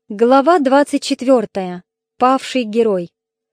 Глава 24. Павший герой.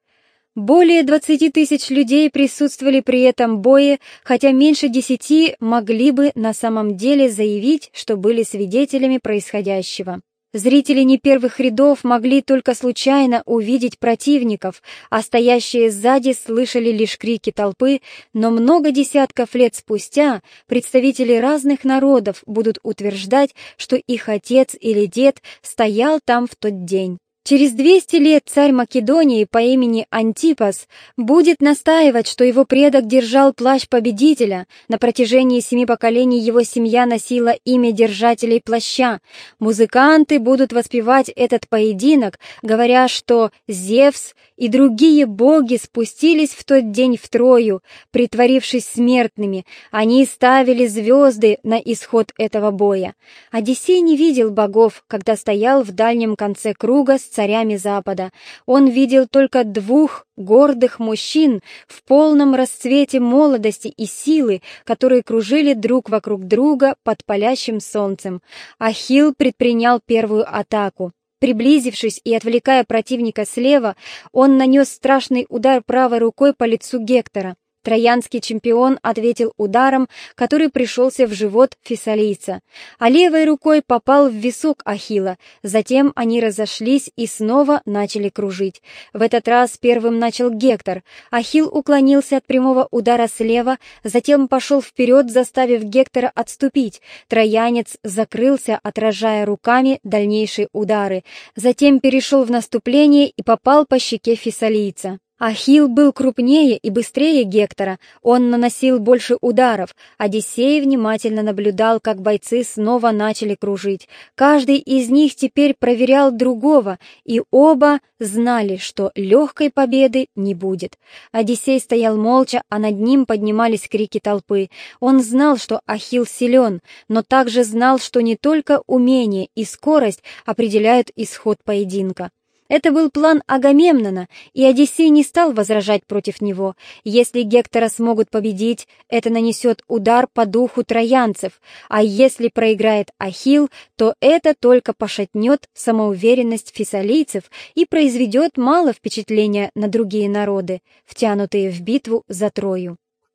Более 20 тысяч людей присутствовали при этом бое, хотя меньше 10 могли бы на самом деле заявить, что были свидетелями происходящего. Зрители не первых рядов могли только случайно увидеть противников, а стоящие сзади слышали лишь крики толпы, но много десятков лет спустя представители разных народов будут утверждать, что их отец или дед стоял там в тот день. Через 200 лет царь Македонии по имени Антипас будет настаивать, что его предок держал плащ победителя. На протяжении 7 поколений его семья носила имя держателей плаща. Музыканты будут воспевать этот поединок, говоря, что Зевс и другие боги спустились в тот день в Трою, притворившись смертными. Они ставили звезды на исход этого боя. Одиссей не видел богов, когда стоял в дальнем конце круга с царями Запада. Он видел только 2 гордых мужчин в полном расцвете молодости и силы, которые кружили друг вокруг друга под палящим солнцем. Ахилл предпринял первую атаку. Приблизившись и отвлекая противника слева, он нанес страшный удар правой рукой по лицу Гектора. Троянский чемпион ответил ударом, который пришелся в живот фессалийца, а левой рукой попал в висок Ахилла. Затем они разошлись и снова начали кружить. В этот раз первым начал Гектор. Ахилл уклонился от прямого удара слева, затем пошел вперед, заставив Гектора отступить. Троянец закрылся, отражая руками дальнейшие удары. Затем перешел в наступление и попал по щеке фессалийца. Ахилл был крупнее и быстрее Гектора, он наносил больше ударов. Одиссей внимательно наблюдал, как бойцы снова начали кружить. Каждый из них теперь проверял другого, и оба знали, что легкой победы не будет. Одиссей стоял молча, а над ним поднимались крики толпы. Он знал, что Ахилл силен, но также знал, что не только умение и скорость определяют исход поединка. Это был план Агамемнона, и Одиссей не стал возражать против него. Если Гектора смогут победить, это нанесет удар по духу троянцев, а если проиграет Ахилл, то это только пошатнет самоуверенность фессалийцев и произведет мало впечатления на другие народы, втянутые в битву за Трою.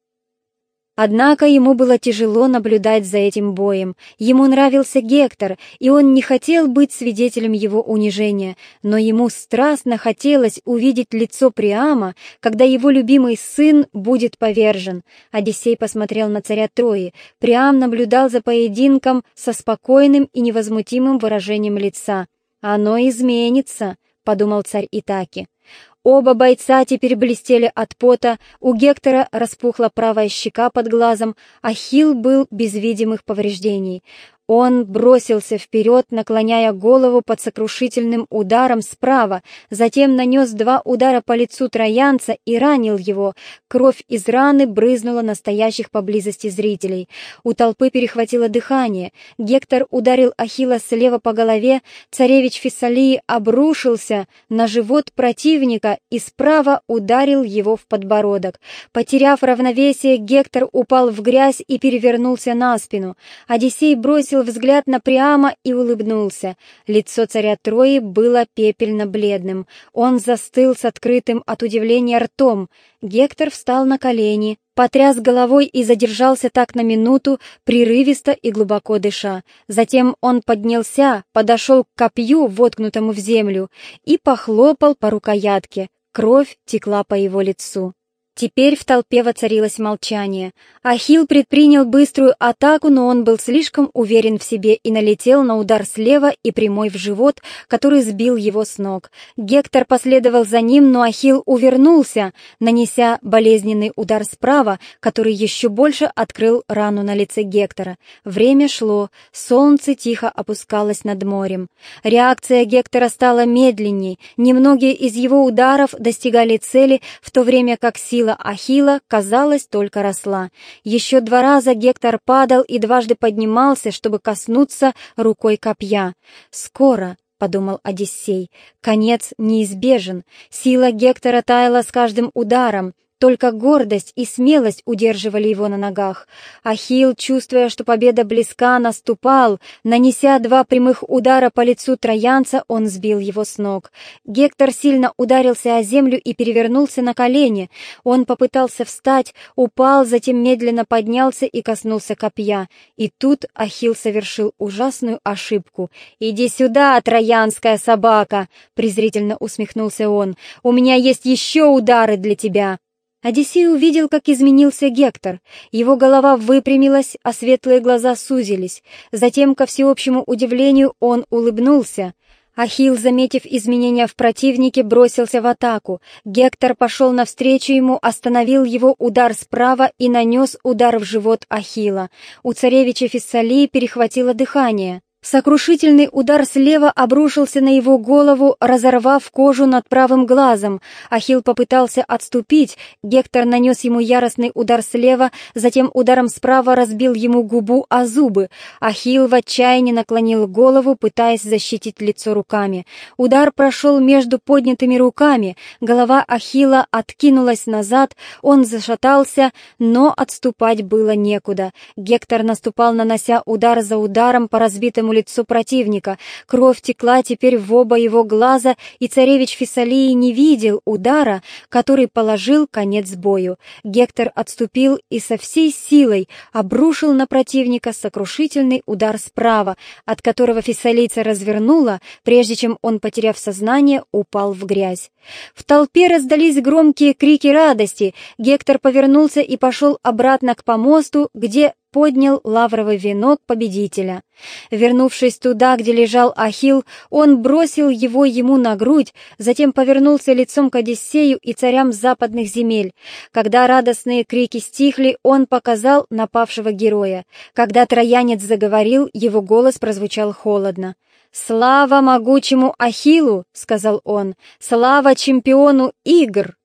Однако ему было тяжело наблюдать за этим боем. Ему нравился Гектор, и он не хотел быть свидетелем его унижения, но ему страстно хотелось увидеть лицо Приама, когда его любимый сын будет повержен. Одиссей посмотрел на царя Трои. Приам наблюдал за поединком со спокойным и невозмутимым выражением лица. «Оно изменится», — подумал царь Итаки. Оба бойца теперь блестели от пота, у Гектора распухла правая щека под глазом, Ахилл был без видимых повреждений. Он бросился вперед, наклоняя голову под сокрушительным ударом справа, затем нанес 2 удара по лицу троянца и ранил его. Кровь из раны брызнула на стоящих поблизости зрителей. У толпы перехватило дыхание. Гектор ударил Ахилла слева по голове, царевич Фессалии обрушился на живот противника и справа ударил его в подбородок. Потеряв равновесие, Гектор упал в грязь и перевернулся на спину. Одиссей бросил взгляд на Приама и улыбнулся. Лицо царя Трои было пепельно-бледным. Он застыл с открытым от удивления ртом. Гектор встал на колени, потряс головой и задержался так на минуту, прерывисто и глубоко дыша. Затем он поднялся, подошел к копью, воткнутому в землю, и похлопал по рукоятке. Кровь текла по его лицу. Теперь в толпе воцарилось молчание. Ахилл предпринял быструю атаку, но он был слишком уверен в себе и налетел на удар слева и прямой в живот, который сбил его с ног. Гектор последовал за ним, но Ахилл увернулся, нанеся болезненный удар справа, который еще больше открыл рану на лице Гектора. Время шло, солнце тихо опускалось над морем. Реакция Гектора стала медленней, немногие из его ударов достигали цели, в то время как сила Ахилла, казалось, только росла. Еще 2 раза Гектор падал и дважды поднимался, чтобы коснуться рукой копья. «Скоро», — подумал Одиссей, — «конец неизбежен». Сила Гектора таяла с каждым ударом. Только гордость и смелость удерживали его на ногах. Ахилл, чувствуя, что победа близка, наступал. Нанеся 2 прямых удара по лицу троянца, он сбил его с ног. Гектор сильно ударился о землю и перевернулся на колени. Он попытался встать, упал, затем медленно поднялся и коснулся копья. И тут Ахилл совершил ужасную ошибку. «Иди сюда, троянская собака!» — презрительно усмехнулся он. «У меня есть еще удары для тебя!» Одиссей увидел, как изменился Гектор. Его голова выпрямилась, а светлые глаза сузились. Затем, ко всеобщему удивлению, он улыбнулся. Ахилл, заметив изменения в противнике, бросился в атаку. Гектор пошел навстречу ему, остановил его удар справа и нанес удар в живот Ахилла. У царевича Фессалии перехватило дыхание. Сокрушительный удар слева обрушился на его голову, разорвав кожу над правым глазом. Ахилл попытался отступить, Гектор нанес ему яростный удар слева, затем ударом справа разбил ему губу о зубы. Ахилл в отчаянии наклонил голову, пытаясь защитить лицо руками. Удар прошел между поднятыми руками, голова Ахилла откинулась назад, он зашатался, но отступать было некуда. Гектор наступал, нанося удар за ударом по разбитому лицу противника. Кровь текла теперь в оба его глаза, и царевич Фессалии не видел удара, который положил конец бою. Гектор отступил и со всей силой обрушил на противника сокрушительный удар справа, от которого фессалийца развернуло, прежде чем он, потеряв сознание, упал в грязь. В толпе раздались громкие крики радости. Гектор повернулся и пошел обратно к помосту, где поднял лавровый венок победителя. Вернувшись туда, где лежал Ахилл, он бросил его ему на грудь, затем повернулся лицом к Одиссею и царям западных земель. Когда радостные крики стихли, он показал напавшего героя. Когда троянец заговорил, его голос прозвучал холодно. «Слава могучему Ахиллу!» — сказал он. «Слава чемпиону игр!»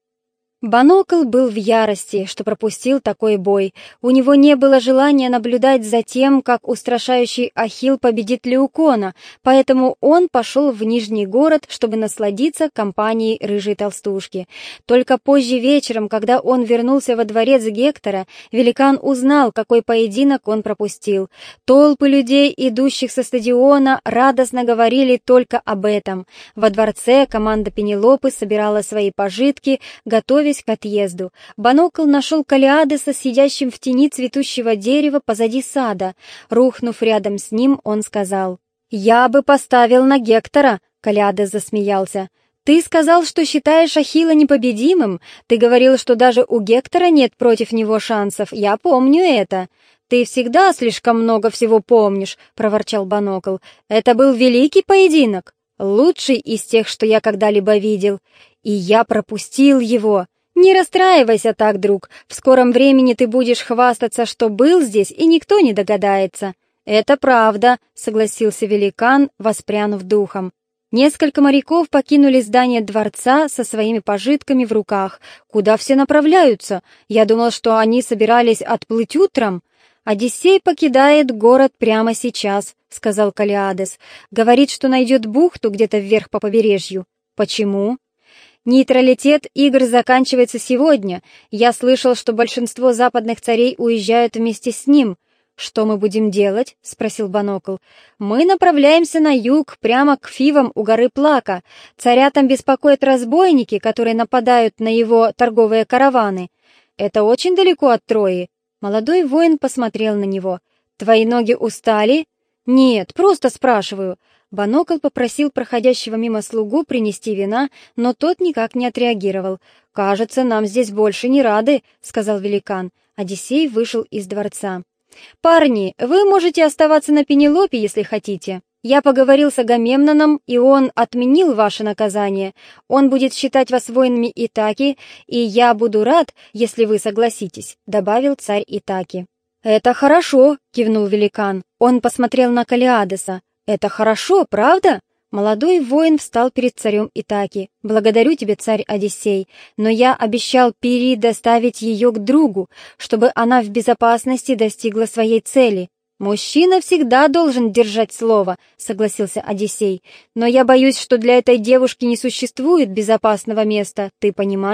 Банокл был в ярости, что пропустил такой бой. У него не было желания наблюдать за тем, как устрашающий Ахилл победит Леукона, поэтому он пошел в Нижний город, чтобы насладиться компанией рыжей толстушки. Только позже вечером, когда он вернулся во дворец Гектора, великан узнал, какой поединок он пропустил. Толпы людей, идущих со стадиона, радостно говорили только об этом. Во дворце команда Пенелопы собирала свои пожитки, готовясь к отъезду. Банокл нашел Калиадеса сидящим в тени цветущего дерева позади сада. Рухнув рядом с ним, он сказал: «Я бы поставил на Гектора!» Калиадес засмеялся. «Ты сказал, что считаешь Ахилла непобедимым? Ты говорил, что даже у Гектора нет против него шансов. Я помню это». «Ты всегда слишком много всего помнишь», — проворчал Банокл. «Это был великий поединок, лучший из тех, что я когда-либо видел. И я пропустил его. Не расстраивайся так, друг. В скором времени ты будешь хвастаться, что был здесь, и никто не догадается». «Это правда», — согласился великан, воспрянув духом. Несколько моряков покинули здание дворца со своими пожитками в руках. «Куда все направляются? Я думал, что они собирались отплыть утром». «Одиссей покидает город прямо сейчас», — сказал Калиадес. «Говорит, что найдет бухту где-то вверх по побережью». «Почему?» «Нейтралитет игр заканчивается сегодня. Я слышал, что большинство западных царей уезжают вместе с ним». «Что мы будем делать?» — спросил Банокл. «Мы направляемся на юг, прямо к Фивам у горы Плака. Царя там беспокоят разбойники, которые нападают на его торговые караваны. Это очень далеко от Трои». Молодой воин посмотрел на него. «Твои ноги устали?» «Нет, просто спрашиваю». Банокл попросил проходящего мимо слугу принести вина, но тот никак не отреагировал. «Кажется, нам здесь больше не рады», — сказал великан. Одиссей вышел из дворца. «Парни, вы можете оставаться на Пенелопе, если хотите. Я поговорил с Агамемноном, и он отменил ваше наказание. Он будет считать вас воинами Итаки, и я буду рад, если вы согласитесь», — добавил царь Итаки. «Это хорошо», — кивнул великан. Он посмотрел на Калиадеса. «Это хорошо, правда?» Молодой воин встал перед царем Итаки. «Благодарю тебя, царь Одиссей, но я обещал Пирии доставить ее к другу, чтобы она в безопасности достигла своей цели». «Мужчина всегда должен держать слово», — согласился Одиссей. «Но я боюсь, что для этой девушки не существует безопасного места, ты понимаешь?»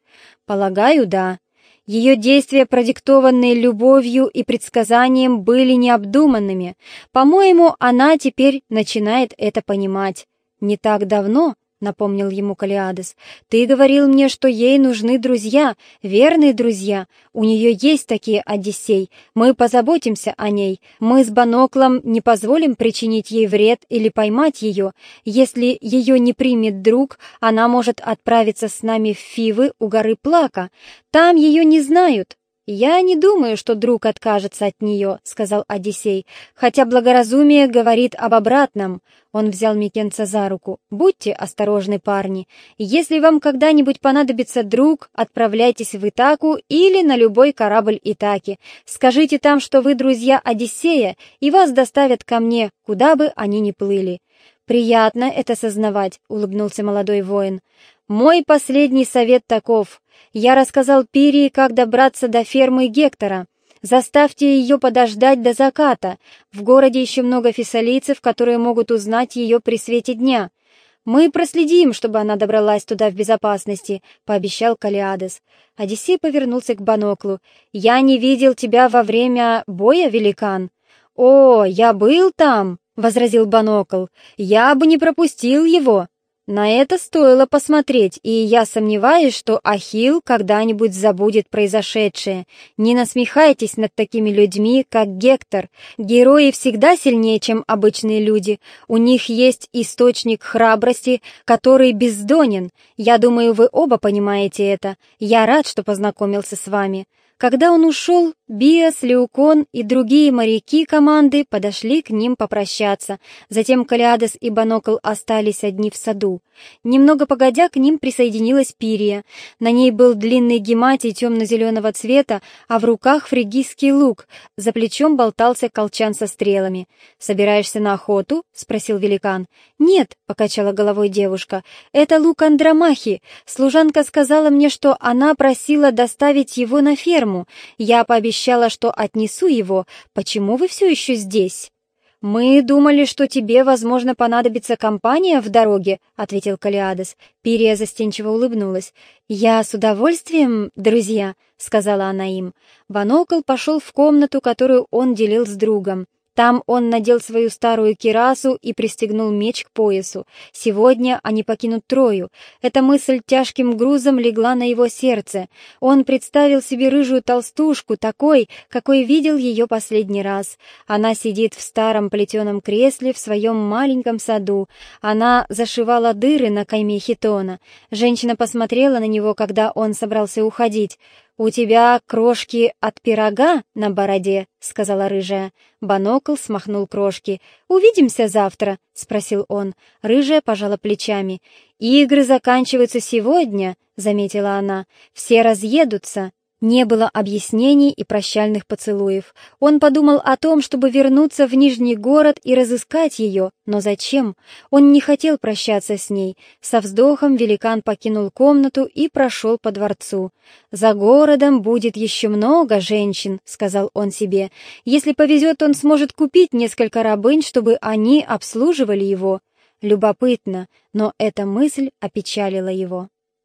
Полагаю, да. Ее действия, продиктованные любовью и предсказанием, были необдуманными. По-моему, она теперь начинает это понимать. Не так давно, — напомнил ему Калиадес, — ты говорил мне, что ей нужны друзья, верные друзья. У нее есть такие, Одиссей. Мы позаботимся о ней. Мы с Баноклом не позволим причинить ей вред или поймать ее. Если ее не примет друг, она может отправиться с нами в Фивы у горы Плака. Там ее не знают. «Я не думаю, что друг откажется от нее», — сказал Одиссей, «хотя благоразумие говорит об обратном». Он взял Микенца за руку. «Будьте осторожны, парни. Если вам когда-нибудь понадобится друг, отправляйтесь в Итаку или на любой корабль Итаки. Скажите там, что вы друзья Одиссея, и вас доставят ко мне, куда бы они ни плыли». «Приятно это сознавать», — улыбнулся молодой воин. «Мой последний совет таков. Я рассказал Пирии, как добраться до фермы Гектора. Заставьте ее подождать до заката. В городе еще много фессалийцев, которые могут узнать ее при свете дня. Мы проследим, чтобы она добралась туда в безопасности», — пообещал Калиадес. Одиссей повернулся к Баноклу. «Я не видел тебя во время боя, великан». «О, я был там», — возразил Банокл. «Я бы не пропустил его». На это стоило посмотреть, и я сомневаюсь, что Ахилл когда-нибудь забудет произошедшее. Не насмехайтесь над такими людьми, как Гектор. Герои всегда сильнее, чем обычные люди. У них есть источник храбрости, который бездонен. Я думаю, вы оба понимаете это. Я рад, что познакомился с вами». Когда он ушел, Биас, Леукон и другие моряки команды подошли к ним попрощаться. Затем Калиадес и Банокл остались одни в саду. Немного погодя, к ним присоединилась Пирия. На ней был длинный гематий темно-зеленого цвета, а в руках фригийский лук. За плечом болтался колчан со стрелами. «Собираешься на охоту?» — спросил великан. «Нет», — покачала головой девушка, — «это лук Андромахи. Служанка сказала мне, что она просила доставить его на ферму. Я пообещала, что отнесу его. Почему вы все еще здесь?» «Мы думали, что тебе, возможно, понадобится компания в дороге», — ответил Калиадес. Пирия застенчиво улыбнулась. «Я с удовольствием, друзья», — сказала она им. Банокл пошел в комнату, которую он делил с другом. Там он надел свою старую кирасу и пристегнул меч к поясу. Сегодня они покинут Трою. Эта мысль тяжким грузом легла на его сердце. Он представил себе рыжую толстушку, такой, какой видел ее последний раз. Она сидит в старом плетеном кресле в своем маленьком саду. Она зашивала дыры на кайме хитона. Женщина посмотрела на него, когда он собрался уходить. «У тебя крошки от пирога на бороде», — сказала рыжая. Банокл смахнул крошки. «Увидимся завтра?» — спросил он. Рыжая пожала плечами. «Игры заканчиваются сегодня», — заметила она. «Все разъедутся». Не было объяснений и прощальных поцелуев. Он подумал о том, чтобы вернуться в Нижний город и разыскать ее, но зачем? Он не хотел прощаться с ней. Со вздохом великан покинул комнату и прошел по дворцу. «За городом будет еще много женщин», — сказал он себе. «Если повезет, он сможет купить несколько рабынь, чтобы они обслуживали его». Любопытно, но эта мысль опечалила его.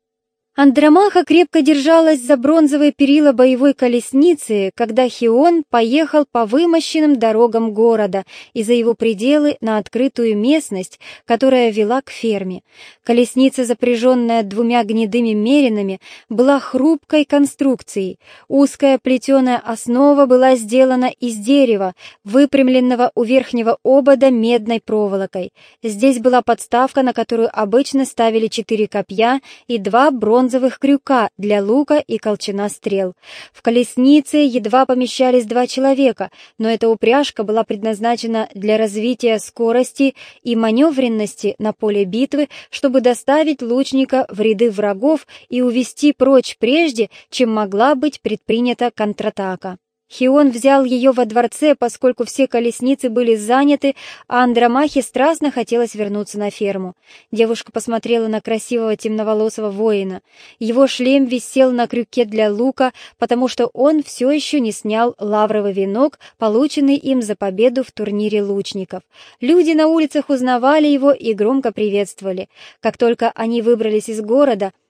Андромаха крепко держалась за бронзовые перила боевой колесницы, когда Хион поехал по вымощенным дорогам города и за его пределы на открытую местность, которая вела к ферме. Колесница, запряженная двумя гнедыми меринами, была хрупкой конструкцией. Узкая плетеная основа была сделана из дерева, выпрямленного у верхнего обода медной проволокой. Здесь была подставка, на которую обычно ставили 4 копья и 2 бронзовых крюка для лука и колчана стрел. В колеснице едва помещались 2 человека, но эта упряжка была предназначена для развития скорости и маневренности на поле битвы, чтобы доставить лучника в ряды врагов и увести прочь прежде, чем могла быть предпринята контратака. Хион взял ее во дворце, поскольку все колесницы были заняты, а Андромахе страстно хотелось вернуться на ферму. Девушка посмотрела на красивого темноволосого воина. Его шлем висел на крюке для лука, потому что он все еще не снял лавровый венок, полученный им за победу в турнире лучников. Люди на улицах узнавали его и громко приветствовали. Как только они выбрались из города,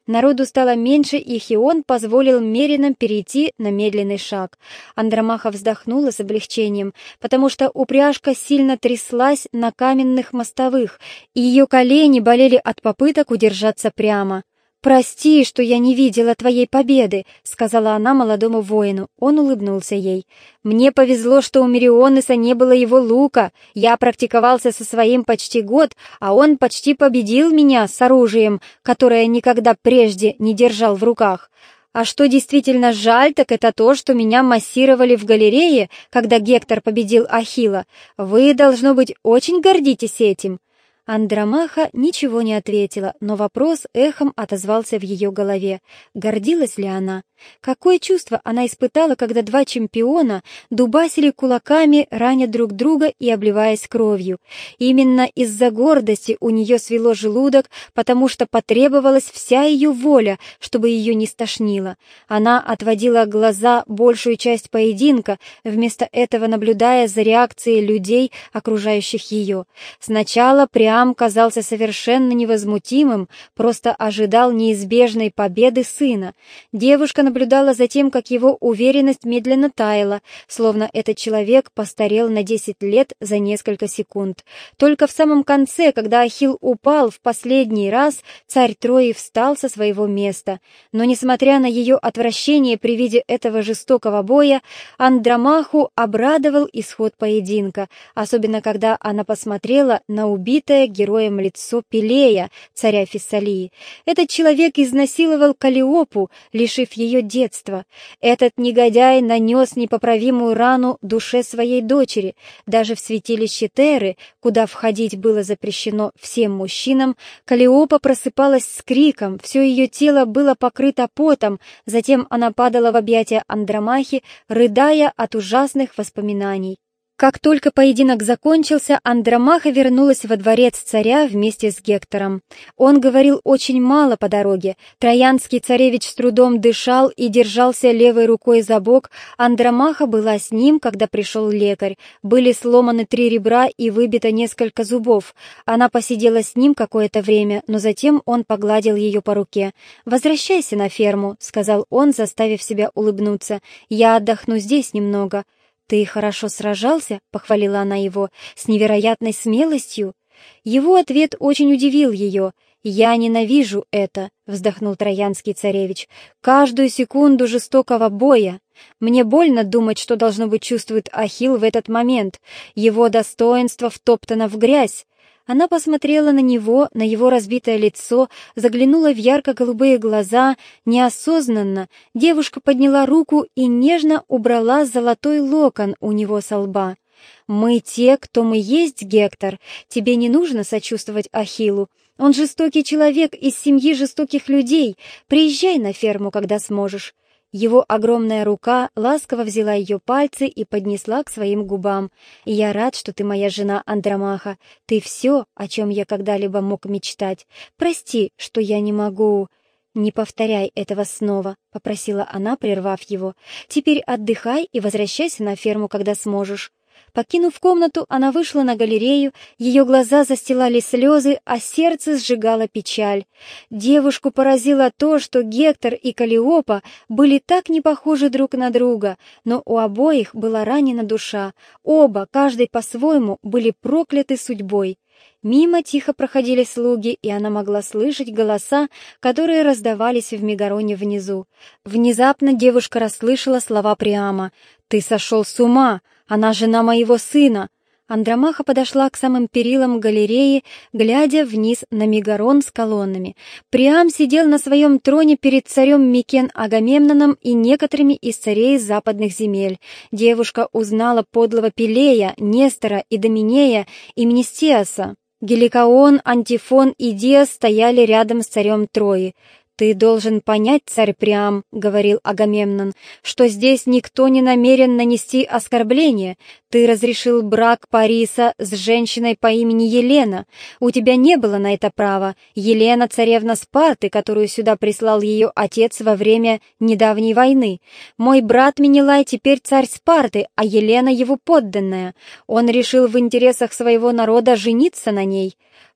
Народу стало меньше, и Хион позволил меринам перейти на медленный шаг. Андромаха вздохнула с облегчением, потому что упряжка сильно тряслась на каменных мостовых, и ее колени болели от попыток удержаться прямо. «Прости, что я не видела твоей победы», — сказала она молодому воину. Он улыбнулся ей. «Мне повезло, что у Мерионеса не было его лука. Я практиковался со своим почти год, а он почти победил меня с оружием, которое никогда прежде не держал в руках. А что действительно жаль, так это то, что меня массировали в галерее, когда Гектор победил Ахилла. Вы, должно быть, очень гордитесь этим». Андромаха ничего не ответила, но вопрос эхом отозвался в ее голове. Гордилась ли она? Какое чувство она испытала, когда два чемпиона дубасили кулаками, раня друг друга и обливаясь кровью? Именно из-за гордости у нее свело желудок, потому что потребовалась вся ее воля, чтобы ее не стошнило. Она отводила глаза большую часть поединка, вместо этого наблюдая за реакцией людей, окружающих ее. Сначала Приам казался совершенно невозмутимым, просто ожидал неизбежной победы сына. Девушка наблюдала за тем, как его уверенность медленно таяла, словно этот человек постарел на 10 лет за несколько секунд. Только в самом конце, когда Ахилл упал в последний раз, царь Трои встал со своего места. Но, несмотря на ее отвращение при виде этого жестокого боя, Андромаху обрадовал исход поединка, особенно когда она посмотрела на убитое героем лицо Пелея, царя Фессалии. Этот человек изнасиловал Каллиопу, лишив ее детства. Этот негодяй нанес непоправимую рану душе своей дочери. Даже в святилище Теры, куда входить было запрещено всем мужчинам, Каллиопа просыпалась с криком, все ее тело было покрыто потом, затем она падала в объятия Андромахи, рыдая от ужасных воспоминаний. Как только поединок закончился, Андромаха вернулась во дворец царя вместе с Гектором. Он говорил очень мало по дороге. Троянский царевич с трудом дышал и держался левой рукой за бок. Андромаха была с ним, когда пришел лекарь. Были сломаны 3 ребра и выбито несколько зубов. Она посидела с ним какое-то время, но затем он погладил ее по руке. «Возвращайся на ферму», — сказал он, заставив себя улыбнуться. «Я отдохну здесь немного». «Ты хорошо сражался?» — похвалила она его, с невероятной смелостью. Его ответ очень удивил ее. «Я ненавижу это», — вздохнул троянский царевич, «каждую секунду жестокого боя. Мне больно думать, что должно быть чувствует Ахилл в этот момент. Его достоинство втоптано в грязь». Она посмотрела на него, на его разбитое лицо, заглянула в ярко-голубые глаза. Неосознанно девушка подняла руку и нежно убрала золотой локон у него со лба. «Мы те, кто мы есть, Гектор. Тебе не нужно сочувствовать Ахиллу. Он жестокий человек из семьи жестоких людей. Приезжай на ферму, когда сможешь». Его огромная рука ласково взяла ее пальцы и поднесла к своим губам. «Я рад, что ты моя жена, Андромаха. Ты все, о чем я когда-либо мог мечтать. Прости, что я не могу...» «Не повторяй этого снова», — попросила она, прервав его. «Теперь отдыхай и возвращайся на ферму, когда сможешь». Покинув комнату, она вышла на галерею, ее глаза застилали слезы, а сердце сжигала печаль. Девушку поразило то, что Гектор и Каллиопа были так не похожи друг на друга, но у обоих была ранена душа. Оба, каждый по-своему, были прокляты судьбой. Мимо тихо проходили слуги, и она могла слышать голоса, которые раздавались в Мегароне внизу. Внезапно девушка расслышала слова Приама. «Ты сошел с ума! Она жена моего сына!» Андромаха подошла к самым перилам галереи, глядя вниз на Мегарон с колоннами. Приам сидел на своем троне перед царем Микен Агамемноном и некоторыми из царей западных земель. Девушка узнала подлого Пелея, Нестора, Идоминея и Мнестиаса. Геликоон, Антифон и Диас стояли рядом с царем Трои. «Ты должен понять, царь Приам, — говорил Агамемнон, — что здесь никто не намерен нанести оскорбление. Ты разрешил брак Париса с женщиной по имени Елена. У тебя не было на это права. Елена — царевна Спарты, которую сюда прислал ее отец во время недавней войны. Мой брат Менелай теперь царь Спарты, а Елена его подданная. Он решил в интересах своего народа жениться на ней».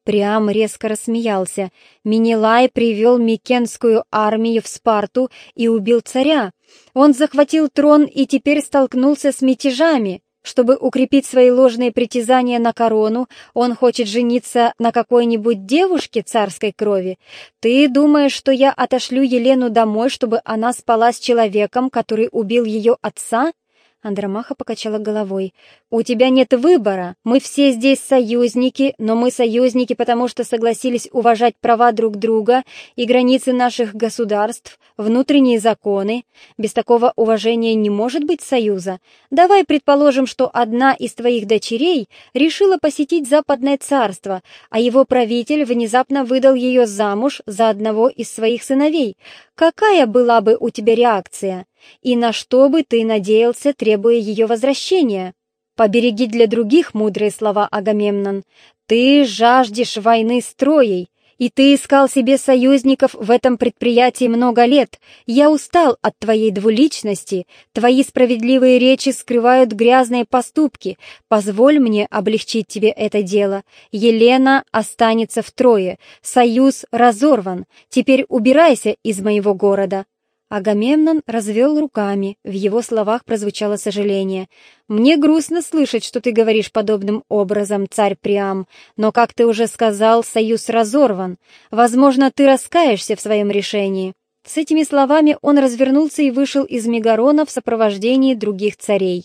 Приам резко рассмеялся. Менелай привел микенскую армию в Спарту и убил царя. Он захватил трон и теперь столкнулся с мятежами. Чтобы укрепить свои ложные притязания на корону, он хочет жениться на какой-нибудь девушке царской крови. Ты думаешь, что я отошлю Елену домой, чтобы она спала с человеком, который убил ее отца?» Андромаха покачала головой. «У тебя нет выбора. Мы все здесь союзники, но мы союзники, потому что согласились уважать права друг друга и границы наших государств, внутренние законы. Без такого уважения не может быть союза. Давай предположим, что одна из твоих дочерей решила посетить Западное царство, а его правитель внезапно выдал ее замуж за одного из своих сыновей. Какая была бы у тебя реакция? И на что бы ты надеялся, требуя ее возвращения? Побереги для других мудрые слова, Агамемнон. Ты жаждешь войны с Троей, и ты искал себе союзников в этом предприятии много лет. Я устал от твоей двуличности. Твои справедливые речи скрывают грязные поступки. Позволь мне облегчить тебе это дело. Елена останется в Трое. Союз разорван. Теперь убирайся из моего города». Агамемнон развел руками, в его словах прозвучало сожаление. «Мне грустно слышать, что ты говоришь подобным образом, царь Приам, но, как ты уже сказал, союз разорван. Возможно, ты раскаешься в своем решении». С этими словами он развернулся и вышел из Мегарона в сопровождении других царей.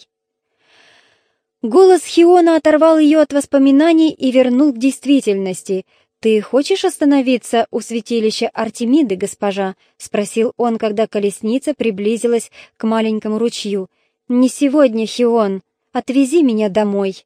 Голос Хиона оторвал ее от воспоминаний и вернул к действительности. «Ты хочешь остановиться у святилища Артемиды, госпожа?» — спросил он, когда колесница приблизилась к маленькому ручью. «Не сегодня, Хион. Отвези меня домой».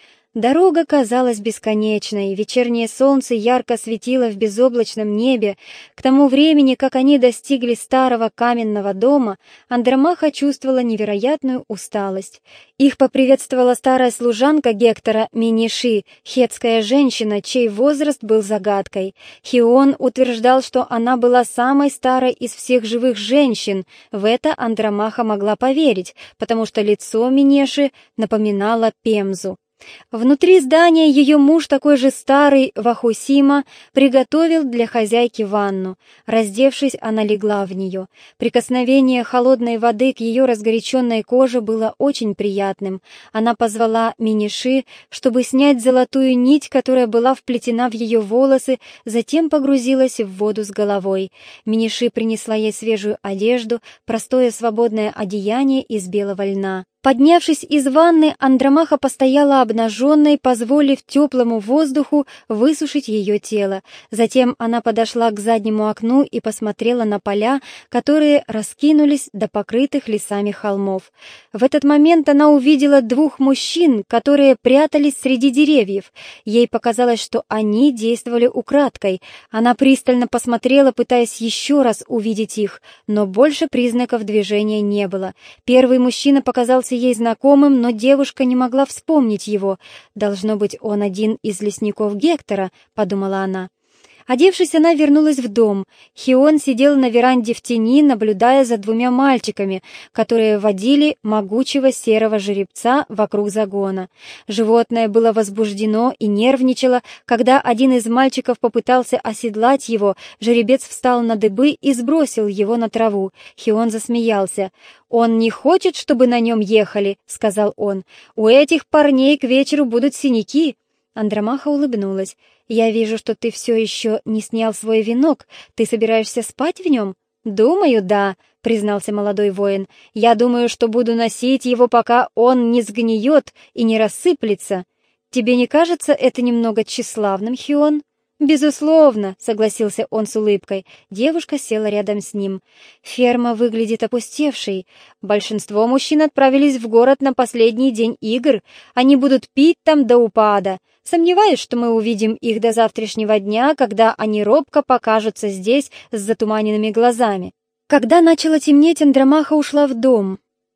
Дорога казалась бесконечной, вечернее солнце ярко светило в безоблачном небе. К тому времени, как они достигли старого каменного дома, Андромаха чувствовала невероятную усталость. Их поприветствовала старая служанка Гектора Миниши, хетская женщина, чей возраст был загадкой. Хион утверждал, что она была самой старой из всех живых женщин. В это Андромаха могла поверить, потому что лицо Минеши напоминало Пемзу. Внутри здания ее муж, такой же старый Вахусима, приготовил для хозяйки ванну. Раздевшись, она легла в нее. Прикосновение холодной воды к ее разгоряченной коже было очень приятным. Она позвала Миниши, чтобы снять золотую нить, которая была вплетена в ее волосы, затем погрузилась в воду с головой. Миниши принесла ей свежую одежду, простое свободное одеяние из белого льна. Поднявшись из ванны, Андромаха постояла обнаженной, позволив теплому воздуху высушить ее тело. Затем она подошла к заднему окну и посмотрела на поля, которые раскинулись до покрытых лесами холмов. В этот момент она увидела двух мужчин, которые прятались среди деревьев. Ей показалось, что они действовали украдкой. Она пристально посмотрела, пытаясь еще раз увидеть их, но больше признаков движения не было. Первый мужчина показался ей знакомым, но девушка не могла вспомнить его. «Должно быть, он один из лесников Гектора», — подумала она. Одевшись, она вернулась в дом. Хион сидел на веранде в тени, наблюдая за двумя мальчиками, которые водили могучего серого жеребца вокруг загона. Животное было возбуждено и нервничало. Когда один из мальчиков попытался оседлать его, жеребец встал на дыбы и сбросил его на траву. Хион засмеялся. «Он не хочет, чтобы на нем ехали», — сказал он. «У этих парней к вечеру будут синяки». Андромаха улыбнулась. «Я вижу, что ты все еще не снял свой венок. Ты собираешься спать в нем?» «Думаю, да», — признался молодой воин. «Я думаю, что буду носить его, пока он не сгниет и не рассыплется. Тебе не кажется это немного тщеславным, Хион?» «Безусловно», — согласился он с улыбкой. Девушка села рядом с ним. «Ферма выглядит опустевшей. Большинство мужчин отправились в город на последний день игр. Они будут пить там до упада. Сомневаюсь, что мы увидим их до завтрашнего дня, когда они робко покажутся здесь с затуманенными глазами». Когда начало темнеть, Андромаха ушла в дом.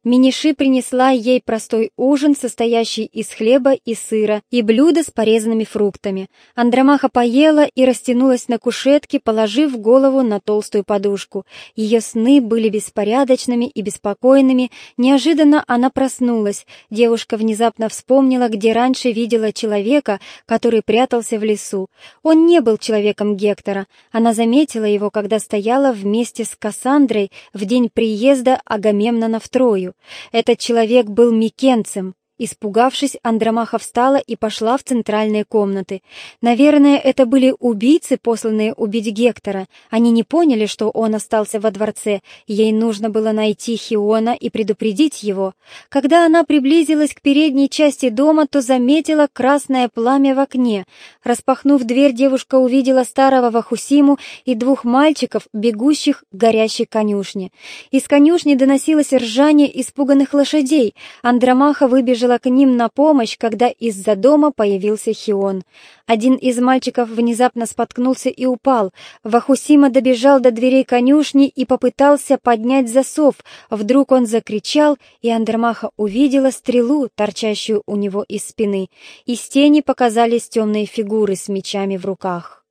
Миниши принесла ей простой ужин, состоящий из хлеба и сыра, и блюдо с порезанными фруктами. Андромаха поела и растянулась на кушетке, положив голову на толстую подушку. Ее сны были беспорядочными и беспокойными. Неожиданно она проснулась. Девушка внезапно вспомнила, где раньше видела человека, который прятался в лесу. Он не был человеком Гектора. Она заметила его, когда стояла вместе с Кассандрой в день приезда Агамемнона в Трою. Этот человек был микенцем. Испугавшись, Андромаха встала и пошла в центральные комнаты. Наверное, это были убийцы, посланные убить Гектора. Они не поняли, что он остался во дворце. Ей нужно было найти Хиона и предупредить его. Когда она приблизилась к передней части дома, то заметила красное пламя в окне. Распахнув дверь, девушка увидела старого Вахусиму и двух мальчиков, бегущих к горящей конюшне. Из конюшни доносилось ржание испуганных лошадей. Андромаха выбежала к ним на помощь, когда из-за дома появился Хион. Один из мальчиков внезапно споткнулся и упал. Вахусима добежал до дверей конюшни и попытался поднять засов. Вдруг он закричал, и Андромаха увидела стрелу, торчащую у него из спины. Из тени показались темные фигуры с мечами в руках.